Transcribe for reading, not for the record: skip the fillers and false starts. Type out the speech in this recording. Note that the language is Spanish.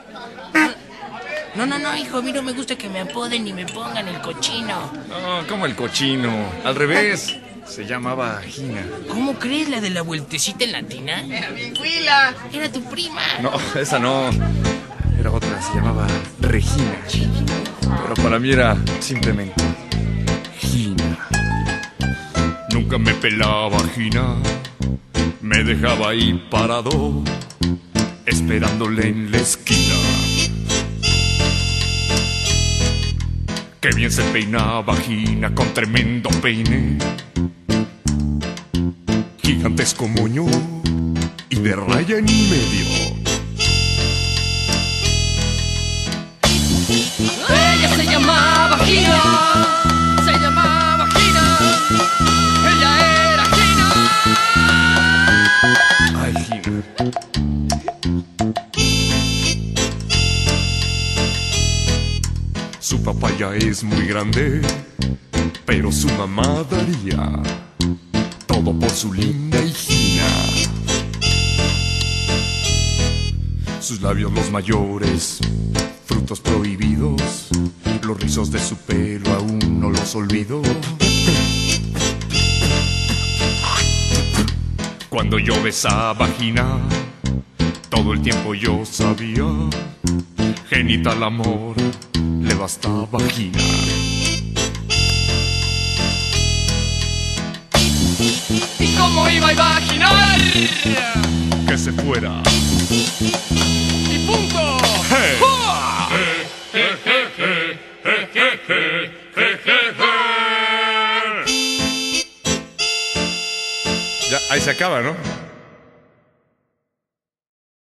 No, hijo, a mí no me gusta que me apoden ni me pongan el cochino. No, como el cochino. Al revés. Se llamaba Gina. ¿Cómo crees, la de la vueltecita en latina? Era bien huila. Era tu prima. No, esa no. Era otra, se llamaba Regina. Pero para mí era simplemente Gina. Nunca me pelaba Gina. Me dejaba ahí parado, esperándole en la esquina. Qué bien se peinaba Gina con tremendo peine, gigantesco moño y de raya en medio. Ella se llamaba Gina, se llamaba Gina, ella era Gina. Ay, Gina. Su papá ya es muy grande, pero su mamá daría todo por su linda hijina. Sus labios los mayores, frutos prohibidos, los rizos de su pelo aún no los olvido. Cuando yo besaba Gina, todo el tiempo yo sabía, genital amor le bastaba Gina. ¿Y cómo iba a imaginar Que se fuera. y punto? ¡Hey! ¡Jua! Ya, ahí se acaba, ¿no?